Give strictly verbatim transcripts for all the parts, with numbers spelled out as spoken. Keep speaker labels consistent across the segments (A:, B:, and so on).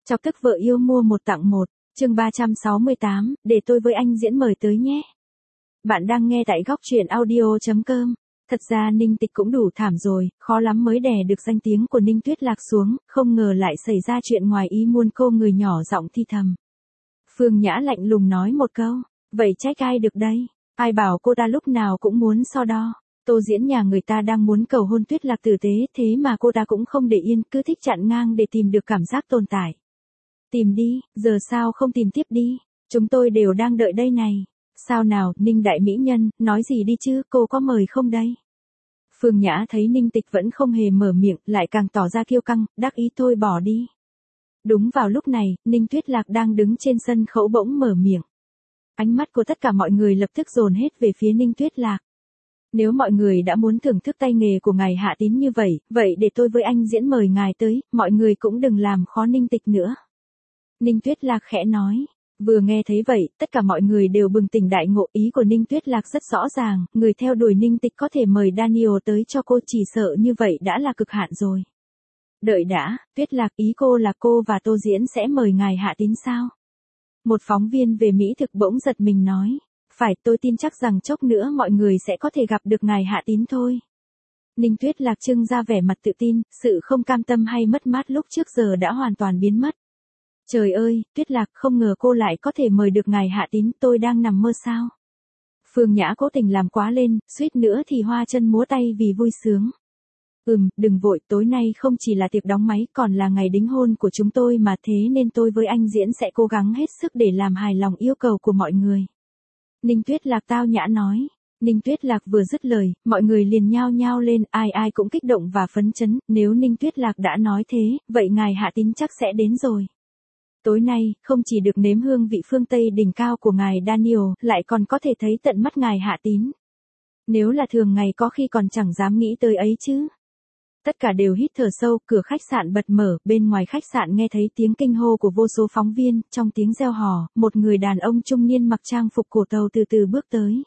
A: Chọc tức vợ yêu mua một tặng một, chương ba trăm sáu mươi tám, để tôi với anh diễn mời tới nhé. Bạn đang nghe tại góc truyện audio chấm com. Thật ra Ninh Tịch cũng đủ thảm rồi, khó lắm mới đè được danh tiếng của Ninh Tuyết Lạc xuống, không ngờ lại xảy ra chuyện ngoài ý muốn. Cô người nhỏ giọng thi thầm. Phương Nhã lạnh lùng nói một câu, vậy trách ai được đây, ai bảo cô ta lúc nào cũng muốn so đo. Tô Diễn nhà người ta đang muốn cầu hôn Tuyết Lạc tử tế, thế mà cô ta cũng không để yên, cứ thích chặn ngang để tìm được cảm giác tồn tại. Tìm đi, giờ sao không tìm tiếp đi, chúng tôi đều đang đợi đây này. Sao nào, Ninh đại mỹ nhân, nói gì đi chứ, cô có mời không đây? Phương Nhã thấy Ninh Tịch vẫn không hề mở miệng, lại càng tỏ ra kiêu căng, đắc ý thôi bỏ đi. Đúng vào lúc này, Ninh Tuyết Lạc đang đứng trên sân khấu bỗng mở miệng. Ánh mắt của tất cả mọi người lập tức dồn hết về phía Ninh Tuyết Lạc. Nếu mọi người đã muốn thưởng thức tay nghề của ngài Hạ Tín như vậy, vậy để tôi với anh diễn mời ngài tới, mọi người cũng đừng làm khó Ninh Tịch nữa. Ninh Tuyết Lạc khẽ nói. Vừa nghe thấy vậy, tất cả mọi người đều bừng tỉnh đại ngộ. Ý của Ninh Tuyết Lạc rất rõ ràng, người theo đuổi Ninh Tịch có thể mời Daniel tới cho cô, chỉ sợ như vậy đã là cực hạn rồi. Đợi đã, Tuyết Lạc, ý cô là cô và Tô Diễn sẽ mời ngài Hạ Tín sao? Một phóng viên về Mỹ thực bỗng giật mình nói. Phải, tôi tin chắc rằng chốc nữa mọi người sẽ có thể gặp được ngài Hạ Tín thôi. Ninh Tuyết Lạc trưng ra vẻ mặt tự tin, sự không cam tâm hay mất mát lúc trước giờ đã hoàn toàn biến mất. Trời ơi, Tuyết Lạc, không ngờ cô lại có thể mời được ngài Hạ Tín, tôi đang nằm mơ sao? Phương Nhã cố tình làm quá lên, suýt nữa thì hoa chân múa tay vì vui sướng. Ừm, đừng vội, tối nay không chỉ là tiệc đóng máy, còn là ngày đính hôn của chúng tôi mà, thế nên tôi với anh diễn sẽ cố gắng hết sức để làm hài lòng yêu cầu của mọi người. Ninh Tuyết Lạc tao nhã nói. Ninh Tuyết Lạc vừa dứt lời, mọi người liền nhao nhao lên, ai ai cũng kích động và phấn chấn, nếu Ninh Tuyết Lạc đã nói thế, vậy ngài Hạ Tín chắc sẽ đến rồi. Tối nay, không chỉ được nếm hương vị phương Tây đỉnh cao của ngài Daniel, lại còn có thể thấy tận mắt ngài Hạ Tín. Nếu là thường ngày có khi còn chẳng dám nghĩ tới ấy chứ. Tất cả đều hít thở sâu, cửa khách sạn bật mở, bên ngoài khách sạn nghe thấy tiếng kinh hô của vô số phóng viên, trong tiếng reo hò, một người đàn ông trung niên mặc trang phục cổ tàu từ từ bước tới.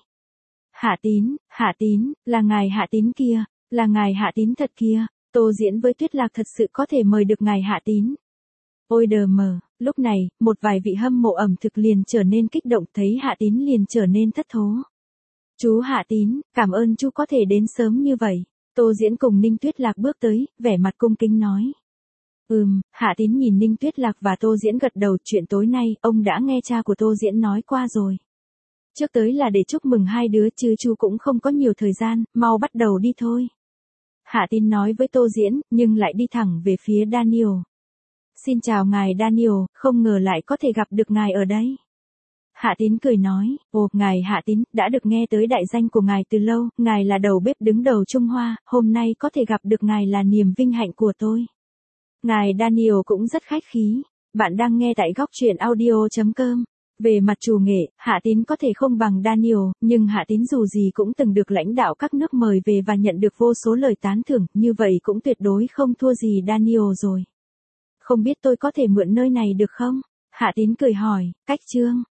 A: Hạ Tín, Hạ Tín, là ngài Hạ Tín kia, là ngài Hạ Tín thật kia, Tô Diễn với Tuyết Lạc thật sự có thể mời được ngài Hạ Tín. Ôi đờ mờ, lúc này, một vài vị hâm mộ ẩm thực liền trở nên kích động, thấy Hạ Tín liền trở nên thất thố. Chú Hạ Tín, cảm ơn chú có thể đến sớm như vậy. Tô Diễn cùng Ninh Tuyết Lạc bước tới, vẻ mặt cung kính nói. Ừm, Hạ Tín nhìn Ninh Tuyết Lạc và Tô Diễn gật đầu, chuyện tối nay, ông đã nghe cha của Tô Diễn nói qua rồi. Trước tới là để chúc mừng hai đứa chứ chú cũng không có nhiều thời gian, mau bắt đầu đi thôi. Hạ Tín nói với Tô Diễn, nhưng lại đi thẳng về phía Daniel. Xin chào ngài Daniel, không ngờ lại có thể gặp được ngài ở đây. Hạ Tín cười nói, ồ, ngài Hạ Tín, đã được nghe tới đại danh của ngài từ lâu, ngài là đầu bếp đứng đầu Trung Hoa, hôm nay có thể gặp được ngài là niềm vinh hạnh của tôi. Ngài Daniel cũng rất khách khí, bạn đang nghe tại góc truyện audio chấm com. Về mặt chủ nghệ, Hạ Tín có thể không bằng Daniel, nhưng Hạ Tín dù gì cũng từng được lãnh đạo các nước mời về và nhận được vô số lời tán thưởng, như vậy cũng tuyệt đối không thua gì Daniel rồi. Không biết tôi có thể mượn nơi này được không? Hạ Tín cười hỏi, cách trương.